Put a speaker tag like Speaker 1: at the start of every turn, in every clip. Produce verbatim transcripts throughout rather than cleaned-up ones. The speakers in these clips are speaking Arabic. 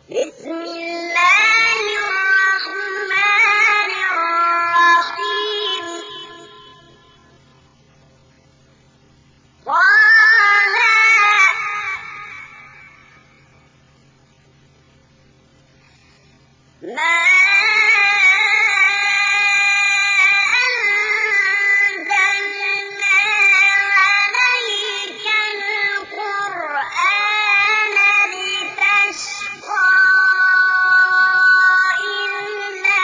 Speaker 1: بسم الله الرحمن الرحيم طه ما أنزلنا عليك القرآن لتشقى إلا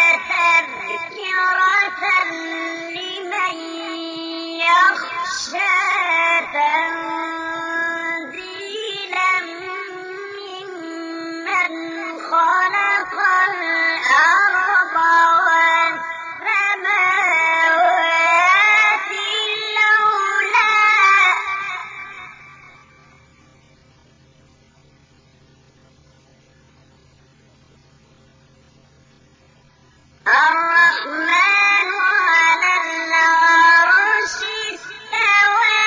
Speaker 1: تذكرة لمن يخشى تنزيلا ممن خلق الأرض والسماوات العلى الرحمن على العرش استوى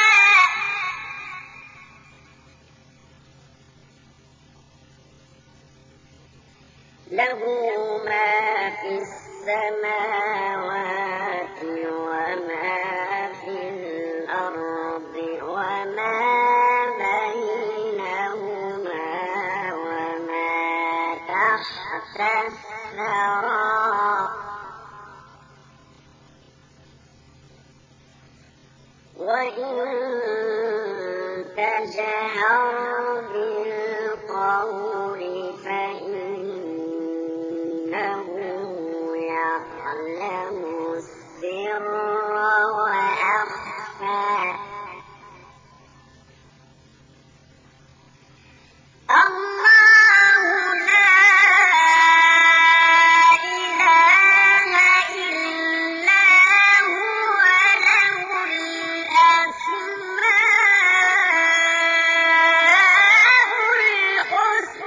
Speaker 1: له ما في السماوات وما في الأرض وما بينهما وما تحت الثرى وإن تجهر بالقول فإنه يعلم السر وأخفى الله لا إله إلا هو له الأسماء الحسنى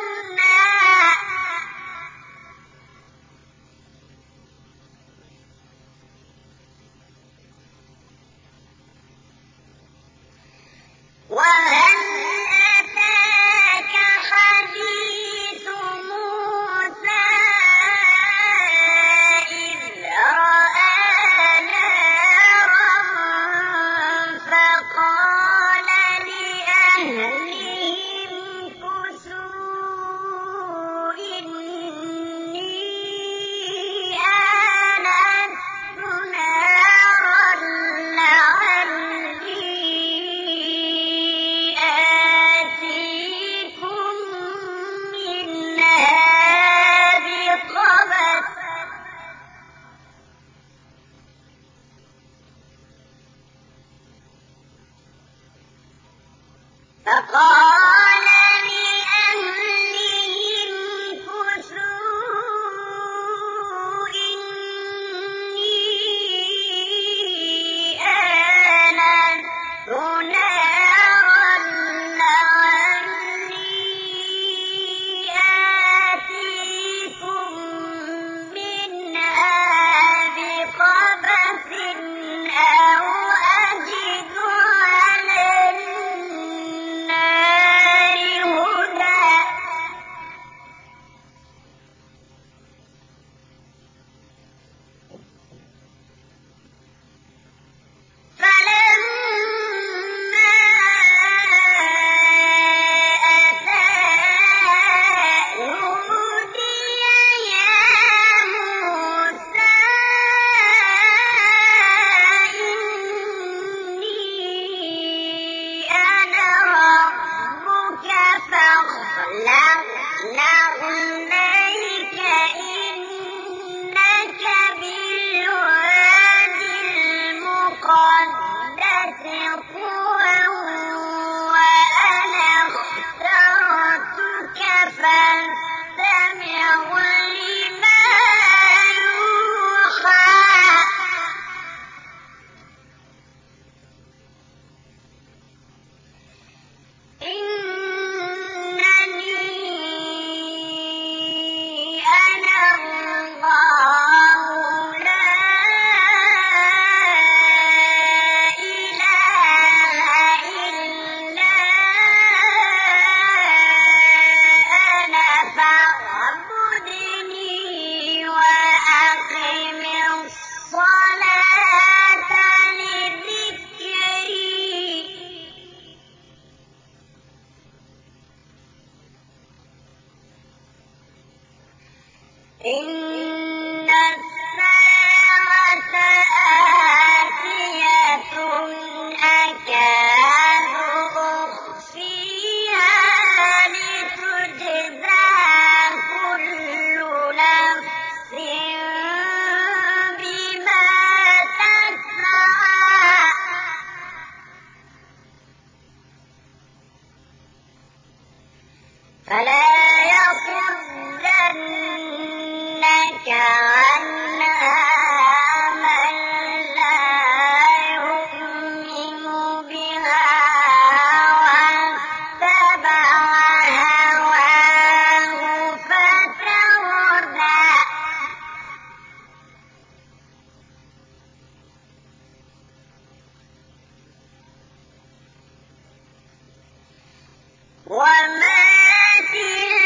Speaker 1: إن الساعة آتية أكاد أخفيها لتجزى كل نفس بما تسعى فلا يصدنك عنها من لا يؤمن بها واتبع هواه فتردى وما تلك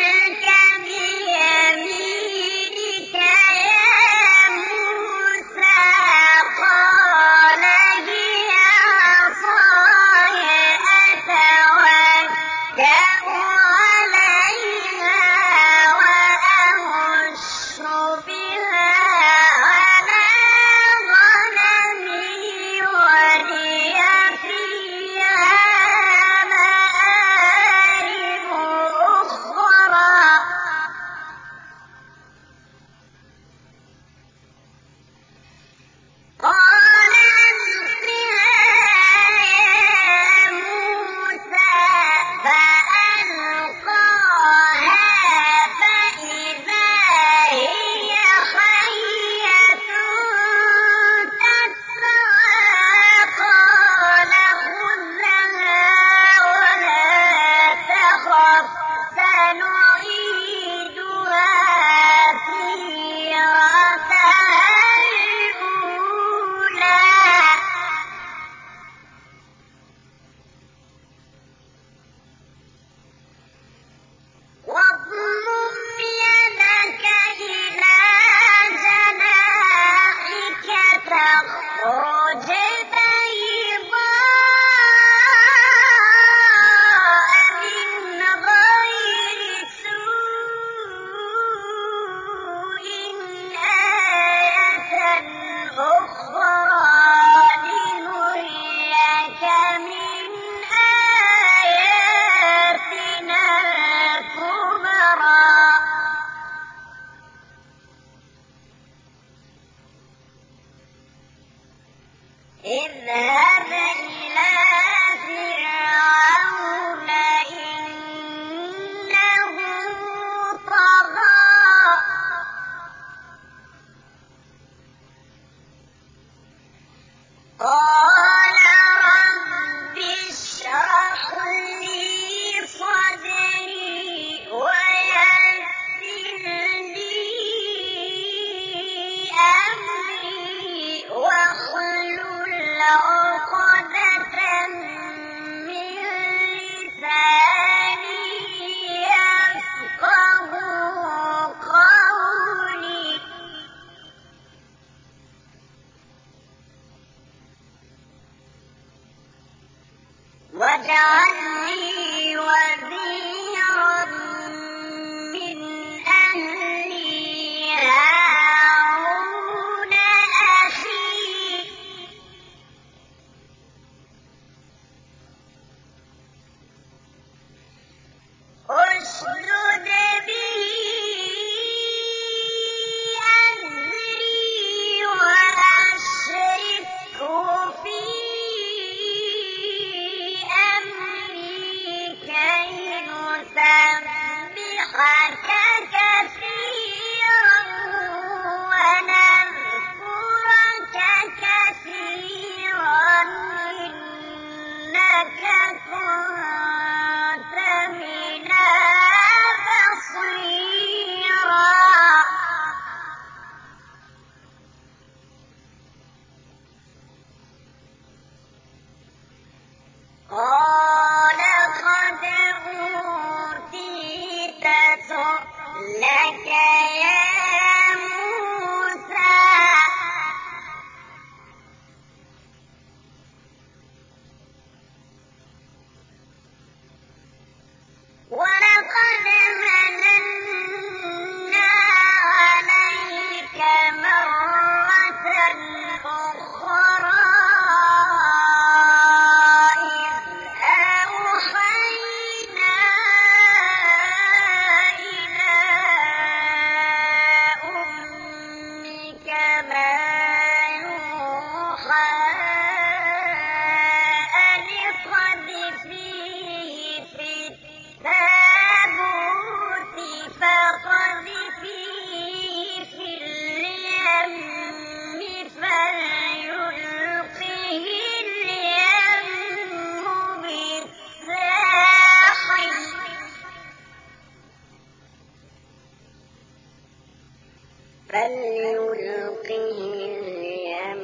Speaker 1: فليلقه اليم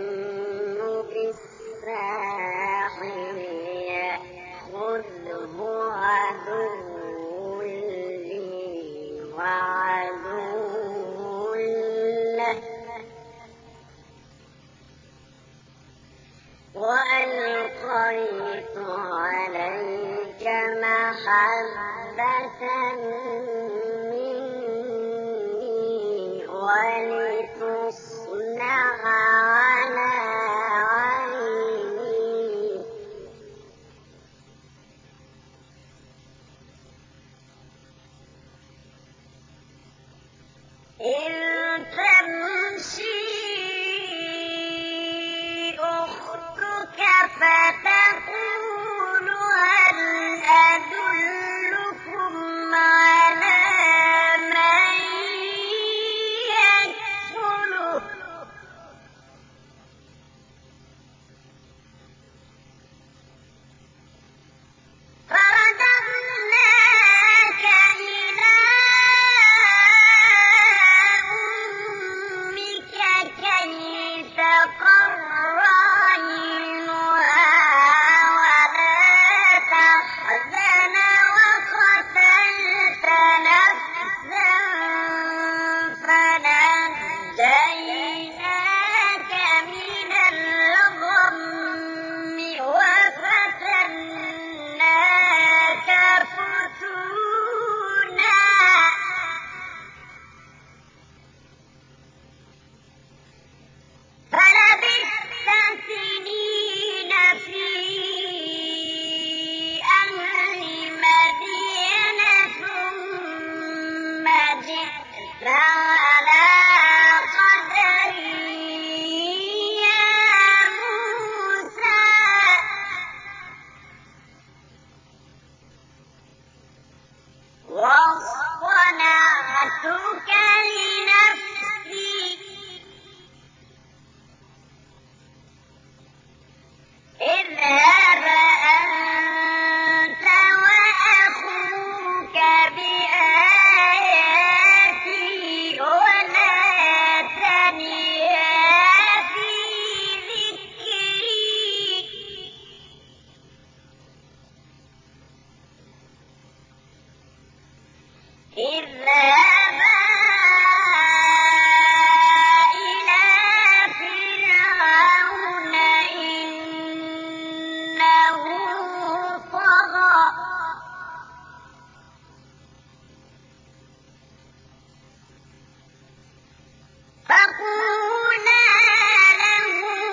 Speaker 1: بالساحل يأخذه عدو لي وعدو له وألقيت عليك محبة مني ولتصنع على عيني إذ تمشي أختك فتقول هل أدلكم على من يكفله فرددناك إلى أمك كي تقر عينها ولا تحزن وقتلت نفسا فنجيناك من الغم وفتناك فتونا فلبثت سنين في أهل مدين ثم جئت على قدر يا موسى واصطنعتك لنفسي اذهب أنت وأخوك بآياتي ولا تنيا في ذكري اذهبا إلى فرعون إنه طغى فقولا له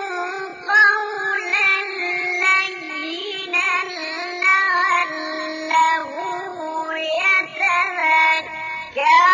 Speaker 1: قولا لينا لعله يتذكر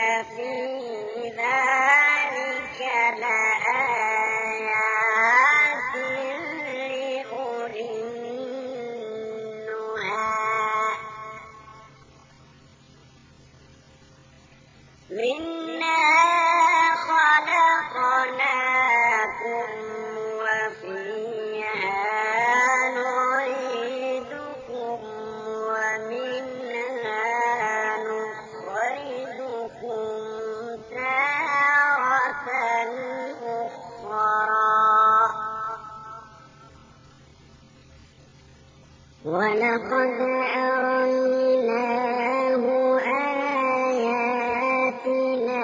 Speaker 1: في ذلك لآيات لأولي النهى منها خلقناكم وفيها نعيدكم ومنها نخرجكم تارة أخرى ولقد أريناه آياتنا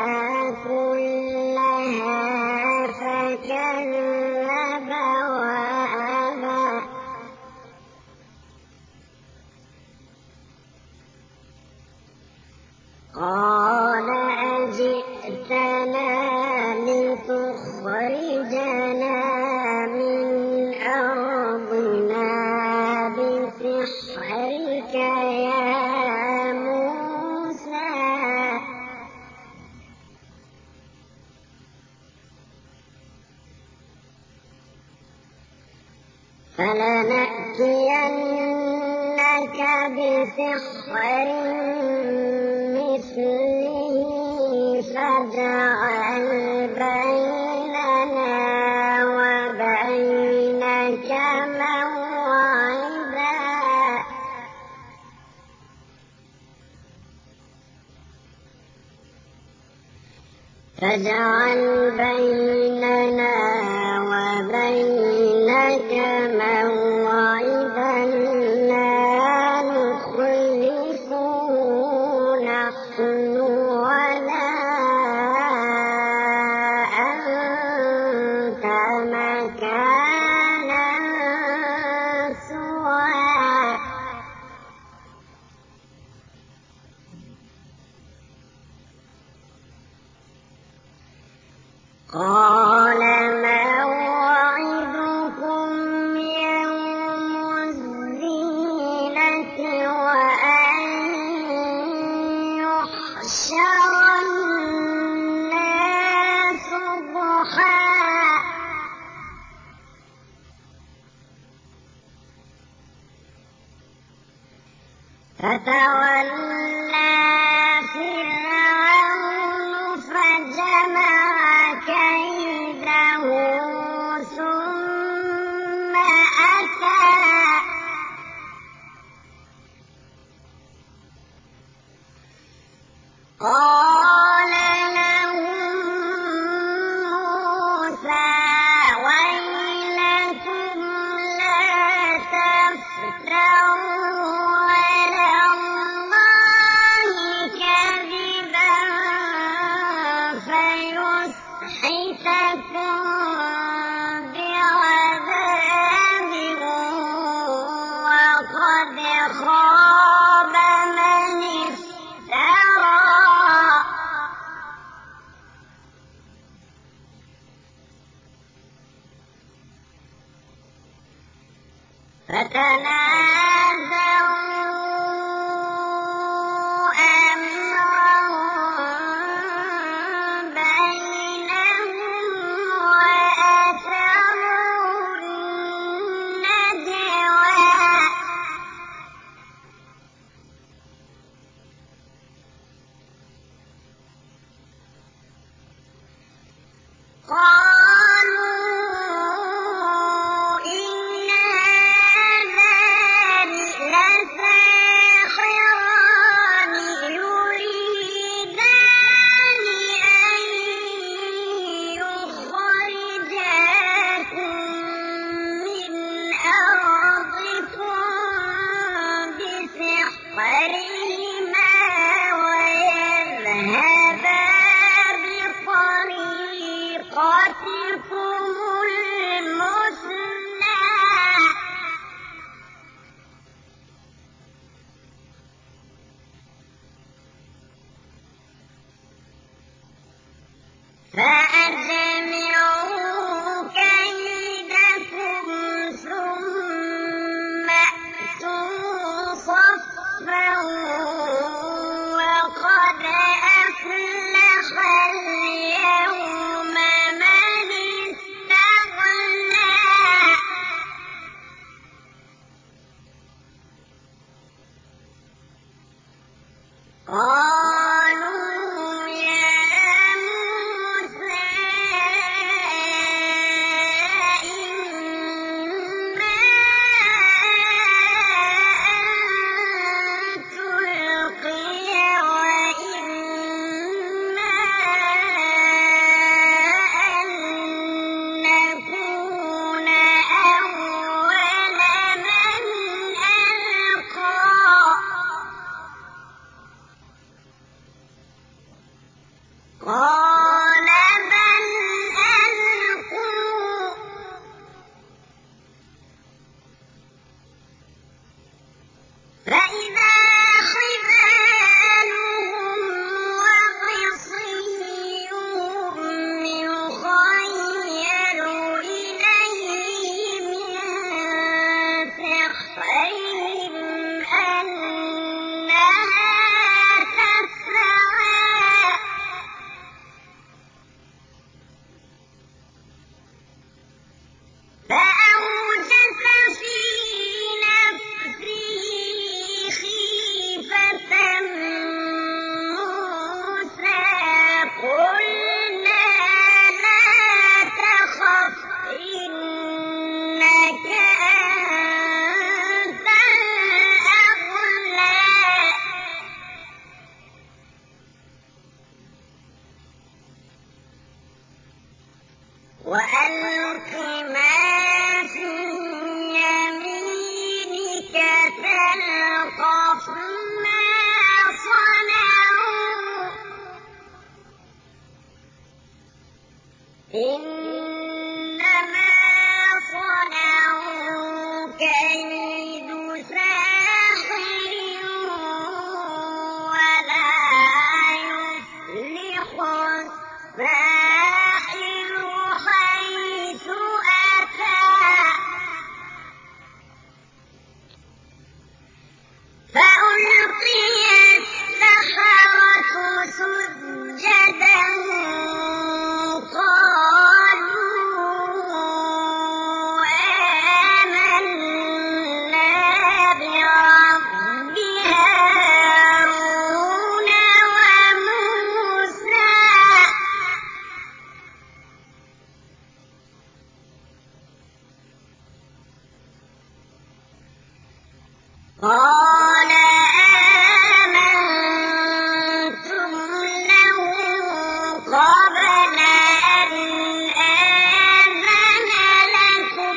Speaker 1: كلها فكذب وأبى قال أجئتنا لتخرجنا من أرضنا بسحرك يا موسى فلنأتينك بسحر مثله فاجعل بيننا وبينك موعدا فاجعل بيننا وبينك موعدا لا نخلفه نحن ولا أنت مكانا سوى قال موعدكم يوم الزينة وأن يحشر الناس ضحى فتولى فرعون فجمع كيده ثم أتى قال لهم موسى ويلكم لا تفتروا على الله كذبا فيسحتكم بعذاب وقد خاب من افترى فتنازعوا أمرهم بينهم وأسروا النجوى قالوا إن هذان لساحران يريدان أن يخرجاكم من أرضكم بسحرهما ويذهبا بطريقتكم المثلى فأجمعوا كيدكم ثم أتوا صفا وقد أفلح قالوا يا موسى إما أن تلقي وإما أن نكون أول من ألقى قال بل ألقوا فإذا حبالهم وعصيهم يخيل إليه من سحرهم أنها تسعى فأوجس في نفسه خيفة موسى قلنا لا تخف إنك أنت الأعلى وألق ما في يمينك تلقف ما صنعوا إنما صنعوا كيد ساحر ولا يفلح الساحر حيث أتى فألقي السحرة سجدا قالوا آمنا برب هارون وموسى قال آمنتم له قبل أن آذن لكم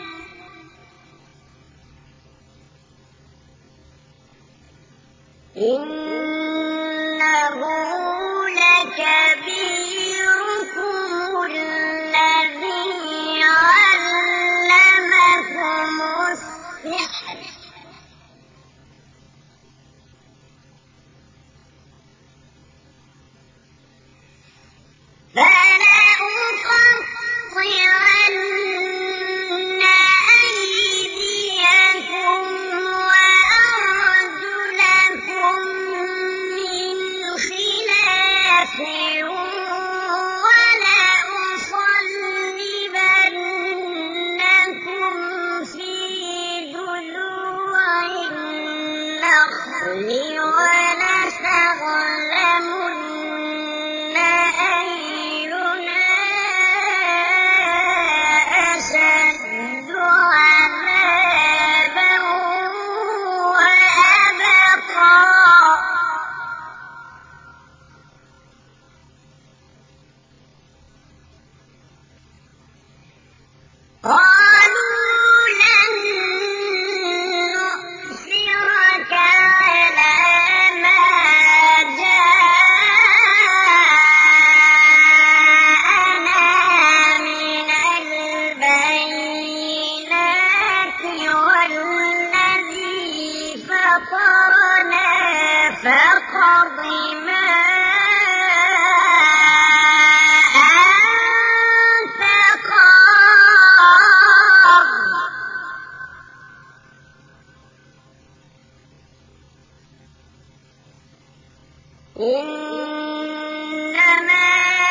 Speaker 1: إنه لكبيركم الذي علمكم السحر فلأقطعن أيديكم وأرجلكم من خلاف ولأصلبنكم في جذوع النخل ولتعلمن أينا أشد عذابا وأبقى قالوا لن نؤثرك على ما جاءنا من البينات والذي فطرنا فاقض ما أنت قاض إنما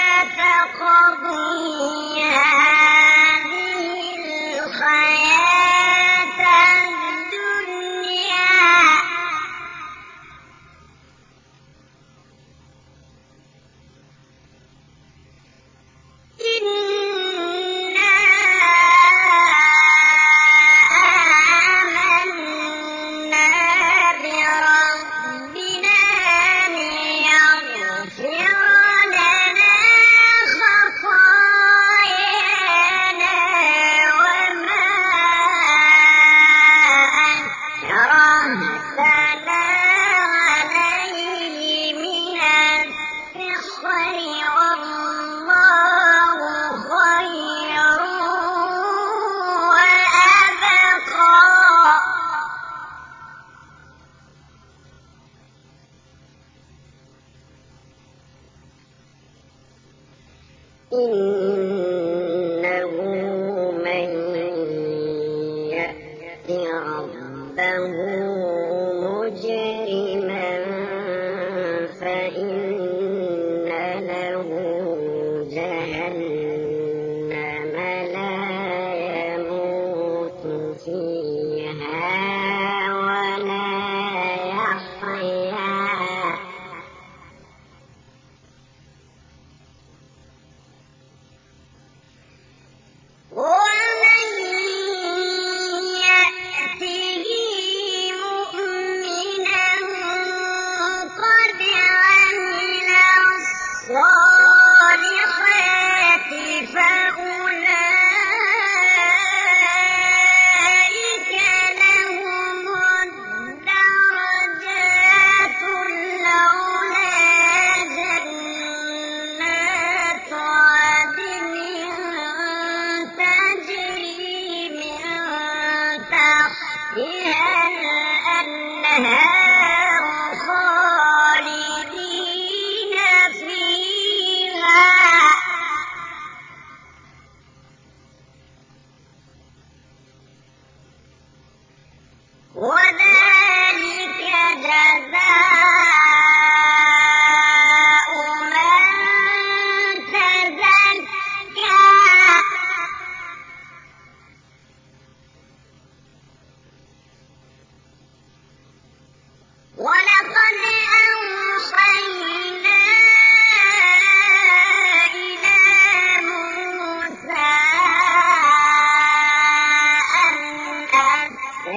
Speaker 1: تقضي هذه الحياة الدنيا إنه من يأت ربه مجرما فإن له جهنم لا يموت فيها ولا يحيا ومن يأته مؤمنا قد عمل الصالحات فأولئك لهم الدرجات العلى جنات عدن تجري من تحتها الأنهار خالدين فيها وذلك جزاء من تزكى ولقد أوحينا إلى موسى أن أسر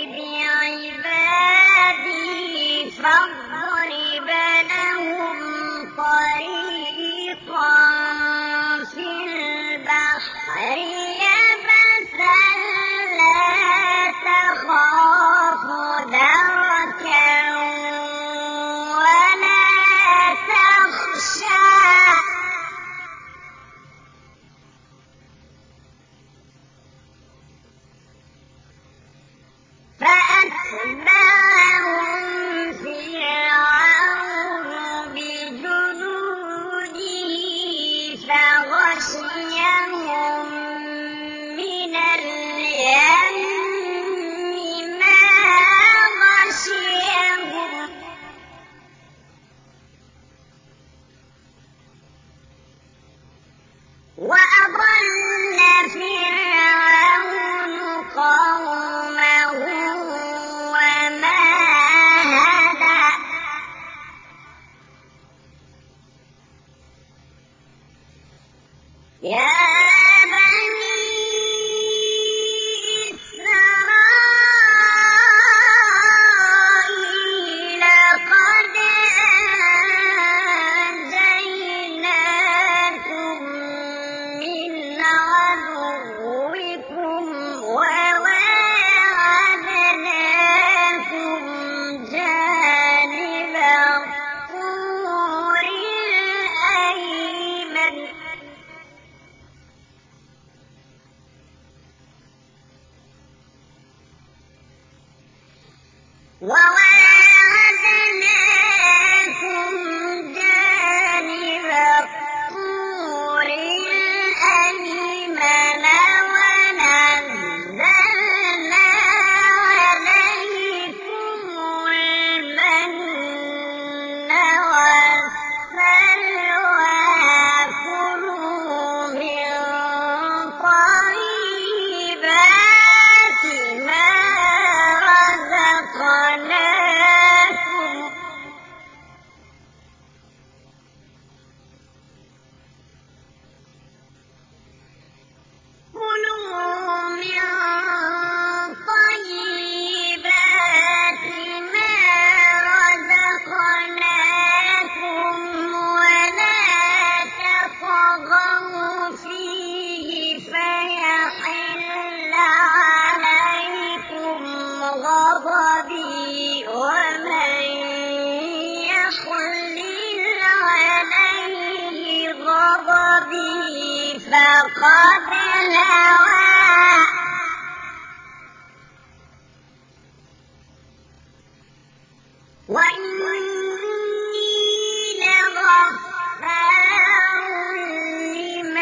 Speaker 1: بعبادي فاضرب لهم طريقا في البحر يبسا لا تخاف دركا ولا تخشى فأتبعهم فرعون بجنوده فغشيهم من اليم ما غشيهم وأضل فرعون قومه وما هدى يا بني إسرائيل قد أنجيناكم من عدوكم وواعدناكم جانب الطور الأيمن وواعدناكم جانب الطور الأيمن ونزلنا عليكم المن والسلوى كلوا من طيبات ما رزقناكم كلوا من طيبات ما رزقناكم ولا تطغوا فيه فيحل عليكم غضبي ومن يحلل عليه غضبي فقد هوى وإني لغفار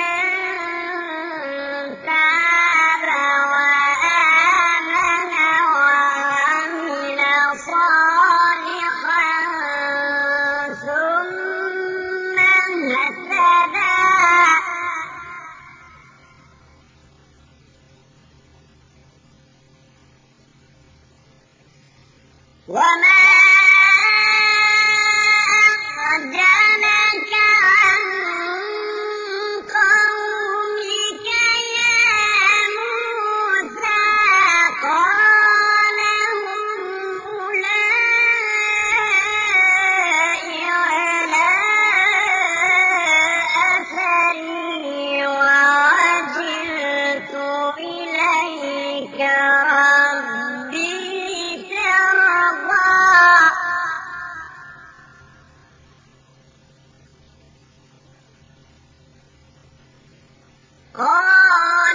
Speaker 1: قال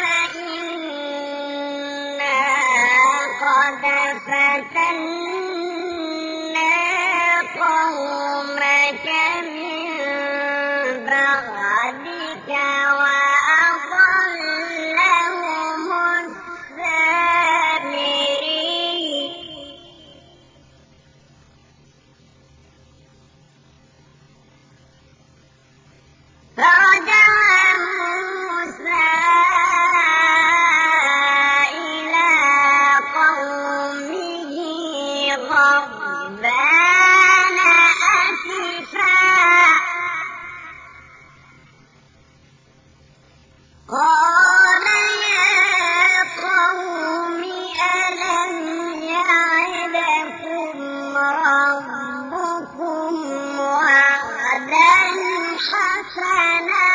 Speaker 1: فإنا قد فتنا قومك من بعدك وأضلهم السامري فرجع موسى إلى قومه غضبان أسفا قال يا قوم ألم يعدكم ربكم وعدا حسنا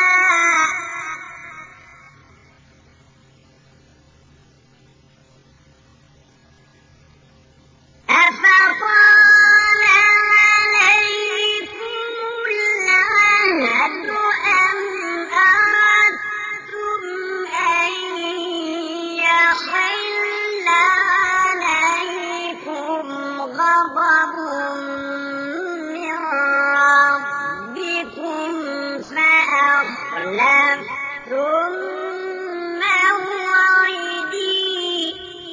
Speaker 1: أفطال عليكم العهد أم أردتم أن يحل عليكم غضب من ربكم فأخلفتم موعدي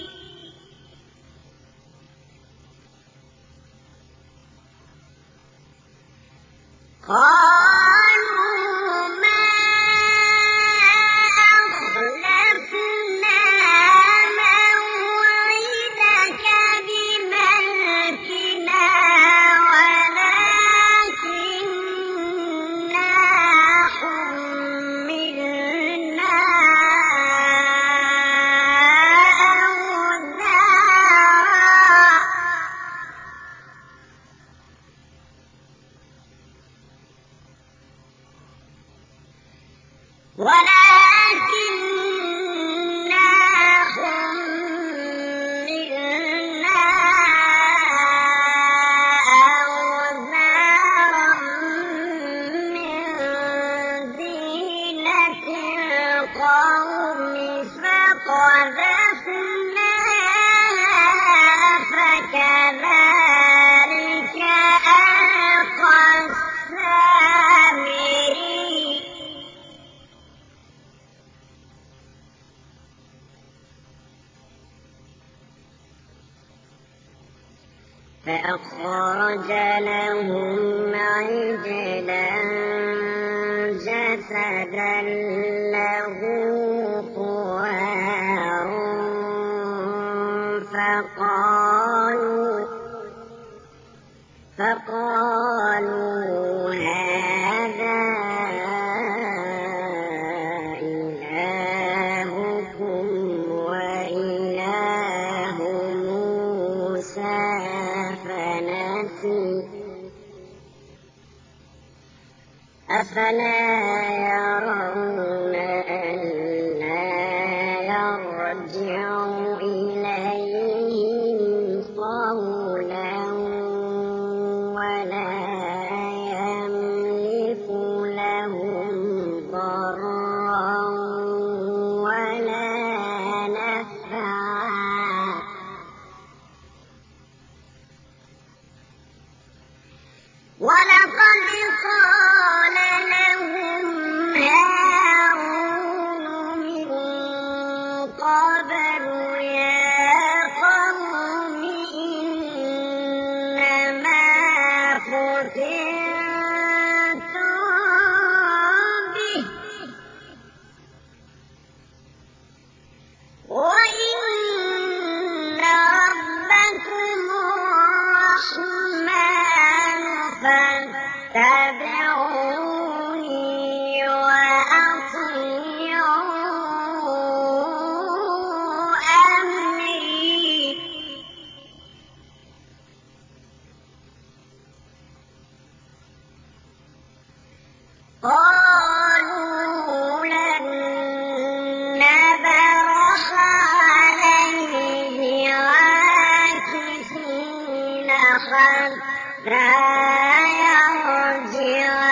Speaker 1: قالوا ما أخلفنا موعدك بملكنا ولكننا حملنا ولكننا حملنا أوزارا من زينة القوم فقذفناها فكذلك ألقى السامري فأخرج لهم عجلا جسدا له خوار فقالوا فقالوا هذا إلهكم وإله موسى فنسي أفلا يرون ألا يرجع إليهم قولا ولا يملك لهم ضرا ولا نفعا ولقد قال لهم هارون من قبل يا قوم إنما فتنتم به وإن ربكم الرحمن فاتبعوني وأطيعوا أمري قالوا لن نبرح عليه عاكفين حتى يرجع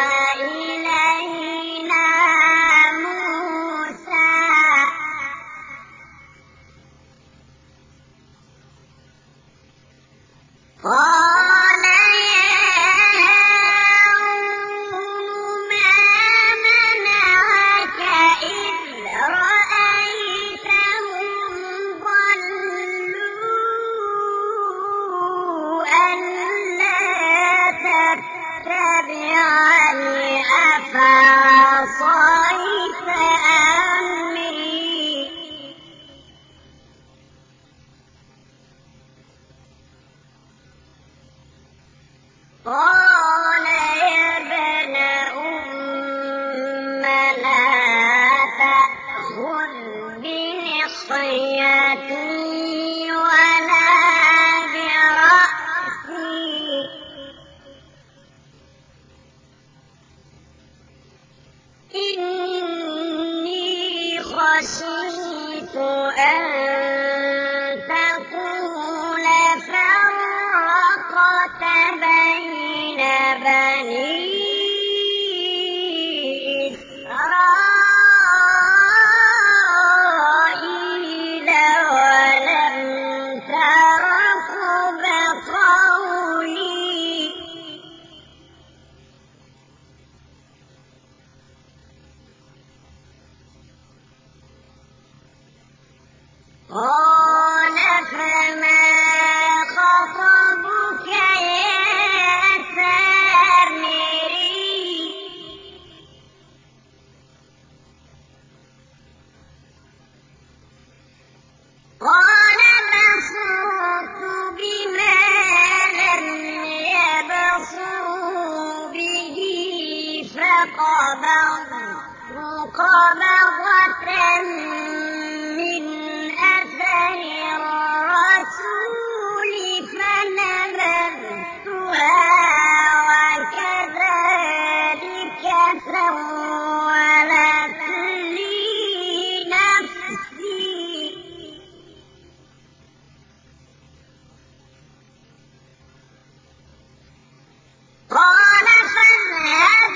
Speaker 1: قال يا ابن أم لا تأخذ بلحيتي ولا برأسي، إني خشيت أن تقول فرقت بين بني إسرائيل ولم ترقب قولي. قال فما خطبك يا سامري؟ قال بصرت بما لم يبصروا به فقبضت قبضة من أثر الرسول فنبذتها وكذلك سولت لي نفسي. قال فاذهب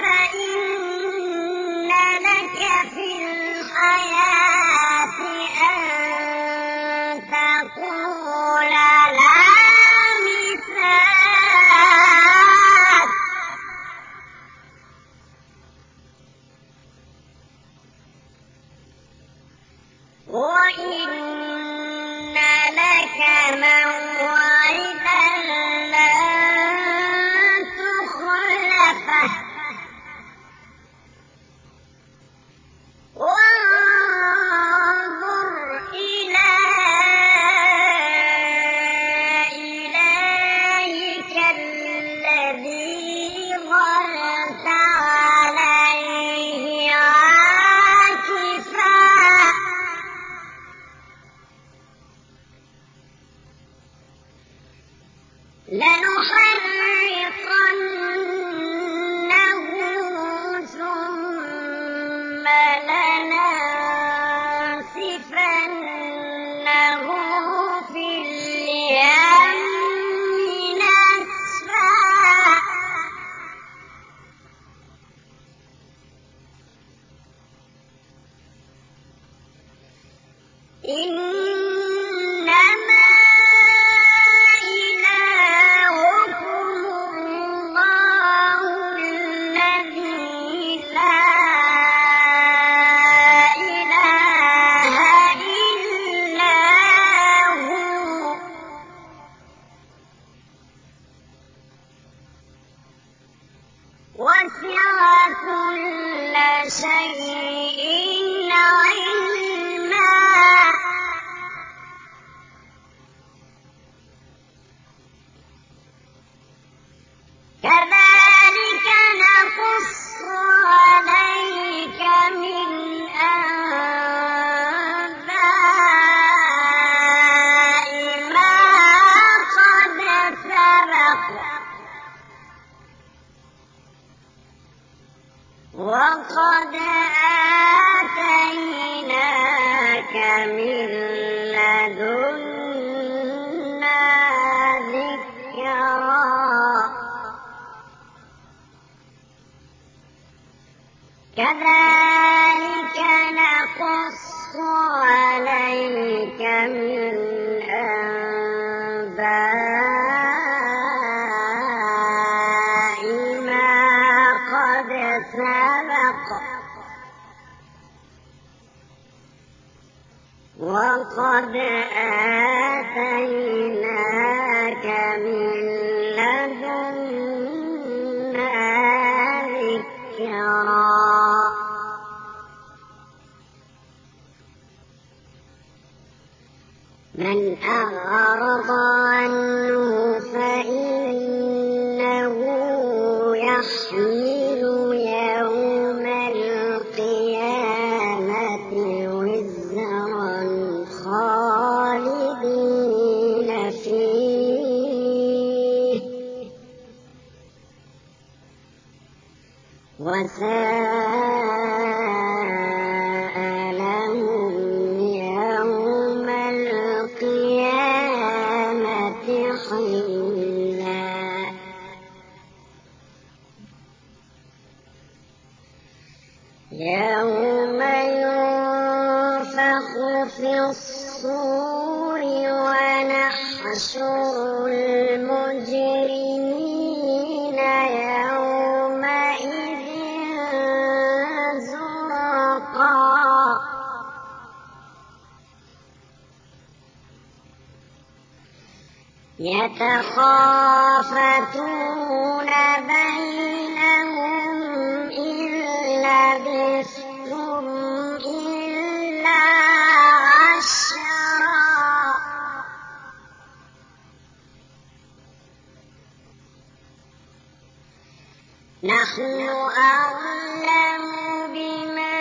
Speaker 1: فإن لك في الحياة أن تقول لا مساس، وإن لك موعدا لن تخلفه، وانظر إلى إلهك الذي ظلت عليه عاكفا لنحرقنه ثم لننسفنه في اليم نسفا. إنما إلهكم الله الذي لا إله إلا هو، وسع كل شيء علما. كذلك نقص عليك من أنباء ما قد سبق، وقد آتيناك من لدنا ذكرا. كذلك نقص عليك من أنباء ما قد سبق، وقد آتيناك من لدنا ذكرا. من أعرض عنه فإنه يحمل يوم القيامة وزرا خالدين فيه وساء لهم يوم القيامة حملا. يوم ينفخ في الصور ونحشر المجرمين يومئذ زرقا يتخافتون بينهم إن لبثتم إلا عشرا نحن أعلم بما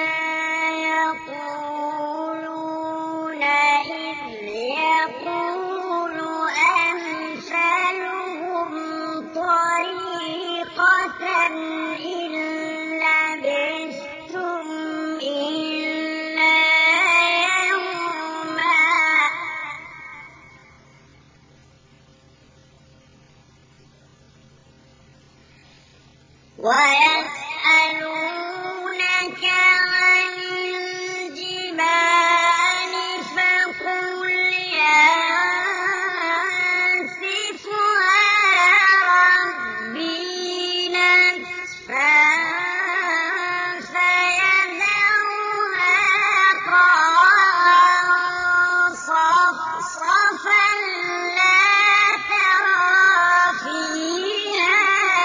Speaker 1: يقولون إذ يقول أمثلهم طريقة إن لبثتم إلا يوما ويسألونك عن الجبال فقل ينسفها ربي نسفا فيذرها قاعا صفصفا لا ترى فيها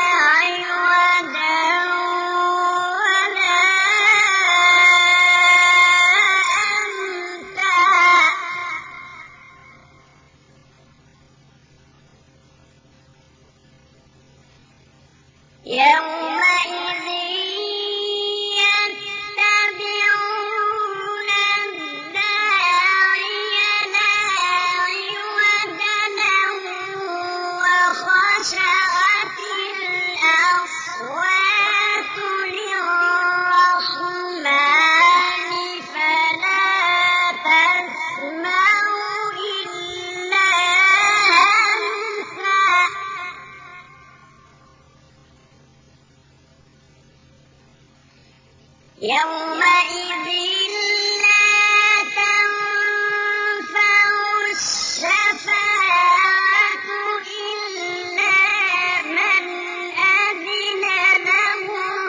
Speaker 1: عوجا ولا أمتا يومئذ يتبعون الداعي لا عوج له وخشعت الأصوات للرحمن فلا تسمع إلا همسا يومئذ لا تنفع الشفاعة إلا من أذن له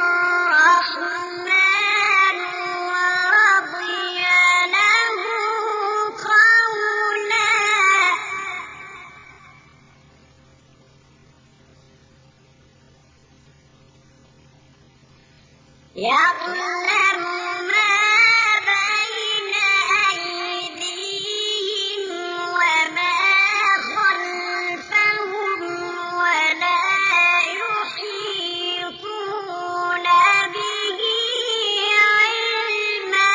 Speaker 1: الرحمن ورضي له قولا يعلم ما بين أيديهم وما خلفهم ولا يحيطون به علما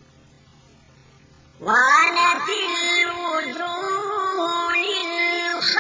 Speaker 1: وعنت الوجوه للخالق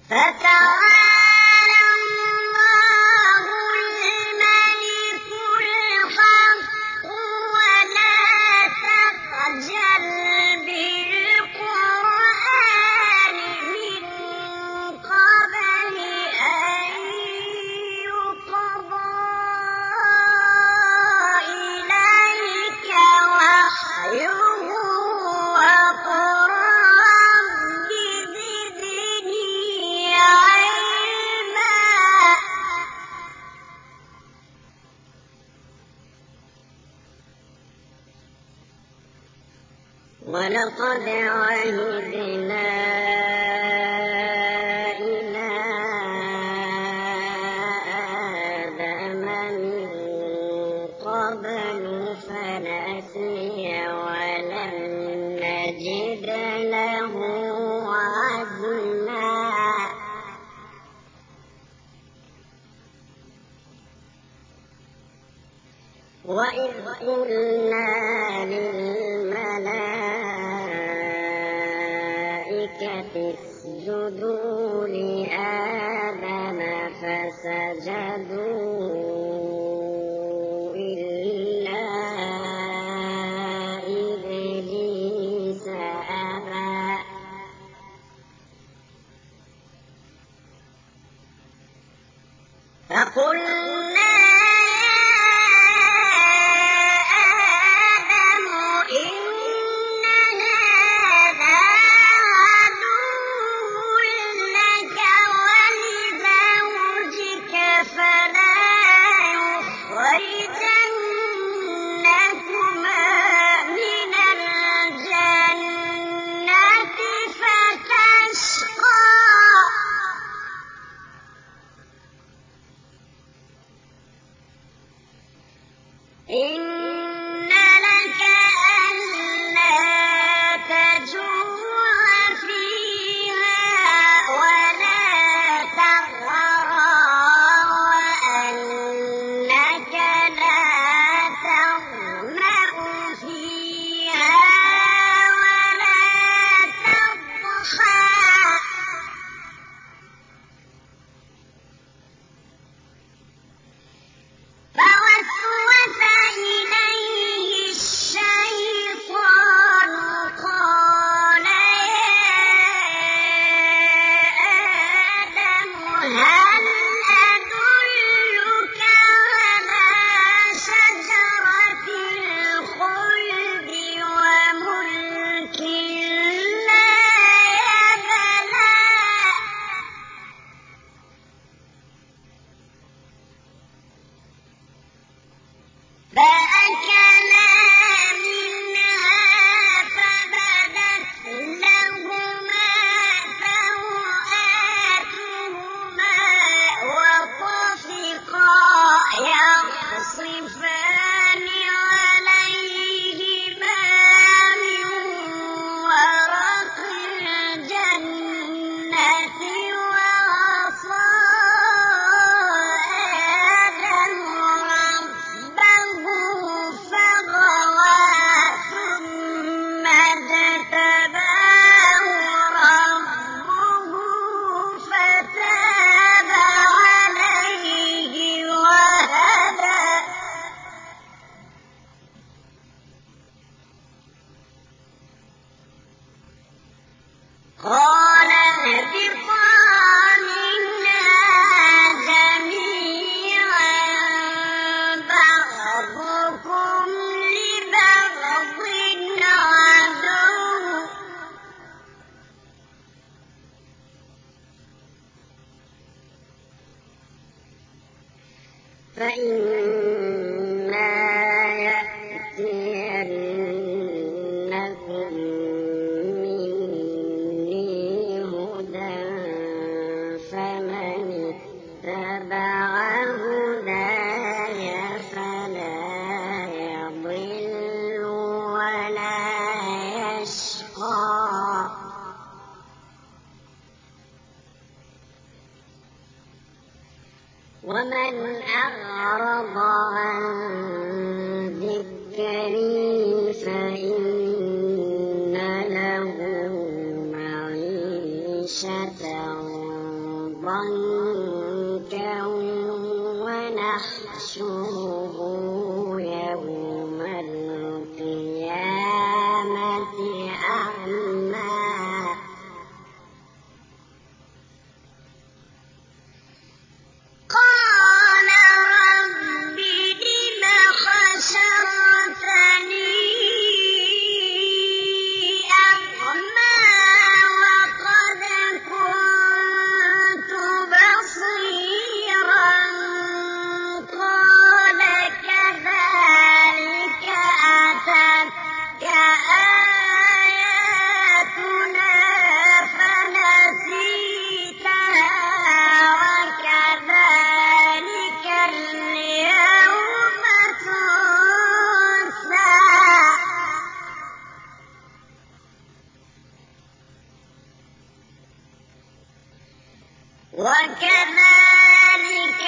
Speaker 1: فتعالى الله الملك الحق ولا تعجل بالقرآن من قبل أن يقضى إليك وحيه وقل رب زدني علما. ولقد عهدنا إلى آدم من قبل فنسي ولم نجد له عزما. وإذ قلنا للملائكة اسجدوا لآدم فسجدوا إلا إبليس أبى. فقلنا إن لك ألا تجوع فيها ولا تعرى وأنك لا تظمأ فيها ولا تضحى. فوسوس إليه الشيطان قال يا آدم هل أدلك على شجرة الخلد وملك لا يبلى. فأكلا منها فبدت لهما سوآتهما وطفقا يخصفان عليهما من ورق الجنة وعصى آدم ربه فغوى ثم اجتباه ربه فتاب عليه وهدى. قال اهبطا منها جميعا بعضكم لبعض عدو فإما يأتينكم مني هدى فمن اتبع هداي فلا يضل ولا يشقى. ومن أعرض عن ذكري فإن له معيشة ضنكا ونحشره يوم القيامة أعمى قال رب لم حشرتني أعمى وقد كنت بصيرا قال كذلك أتتك آياتنا فنسيتها وكذلك اليوم تنسى وكذلك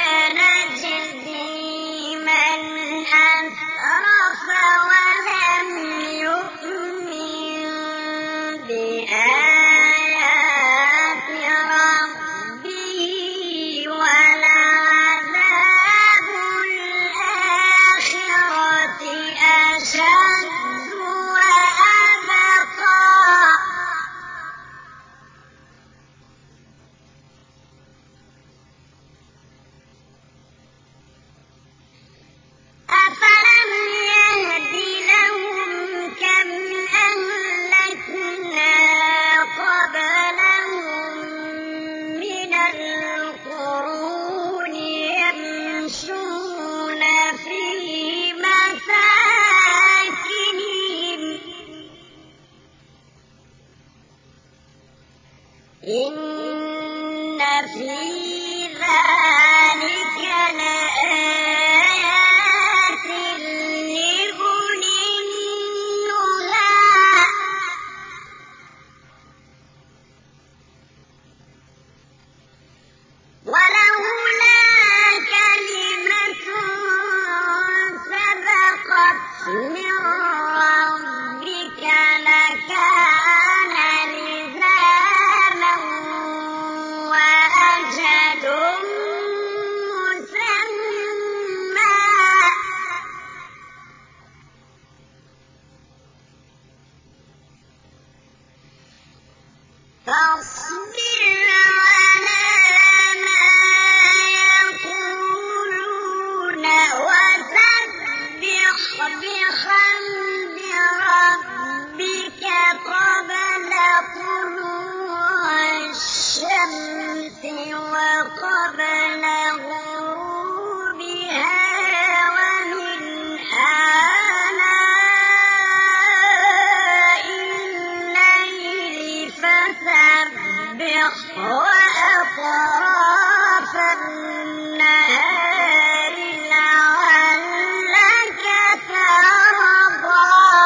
Speaker 1: نجزي من أسرف ولم يؤمن بآيات ربه ولعذاب الآخرة أشد وأبقى أفلم يهد لهم كم أهلكنا قبلهم من القرون يمشون في مساكنهم إن في ذلك لآيات لأولي النهى ولولا كلمة سبقت من ربك لكان لزاما وأجل مسمى فاصبر على ما يقولون وسبح بحمد ربك قبل طلوع الشمس وقبل غروبها ومن آناء الليل فسبح وأطراف النهار لعلك ترضى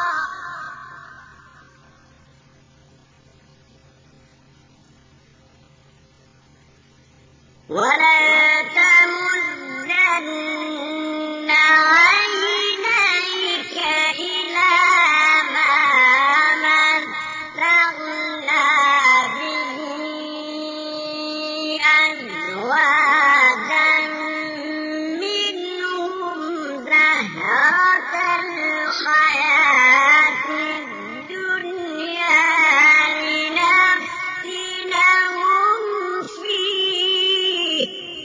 Speaker 1: ولا تمدن عينيك إلى ما متعنا به أزواجا منهم زهرة الحياة الدنيا لنفتنهم فيه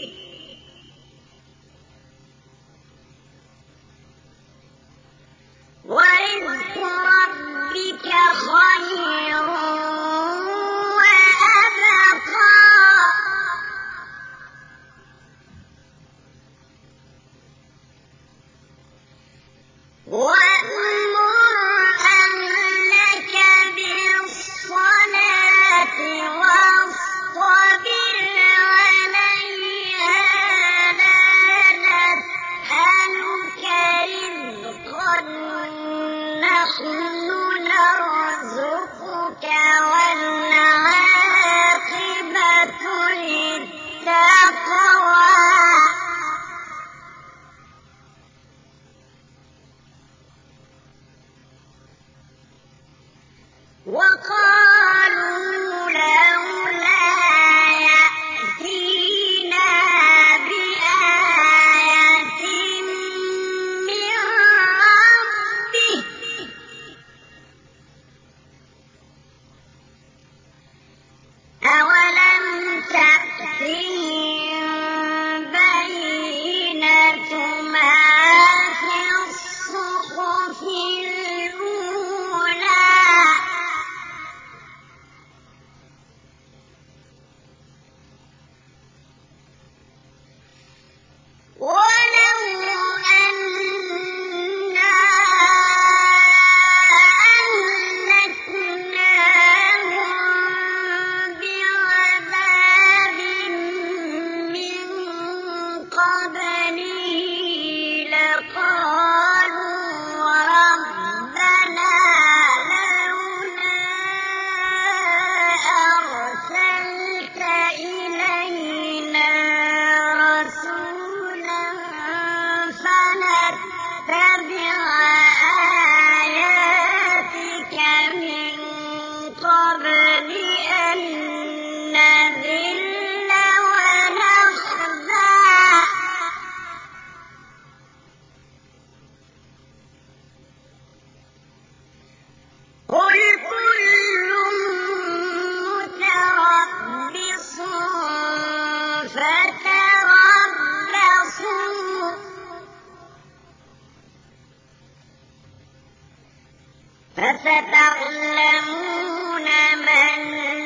Speaker 1: فستعلمون من